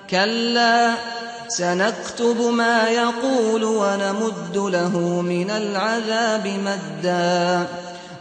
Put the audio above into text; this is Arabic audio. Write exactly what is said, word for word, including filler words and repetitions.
كلا سنكتب ما يقول ونمد له من العذاب مدا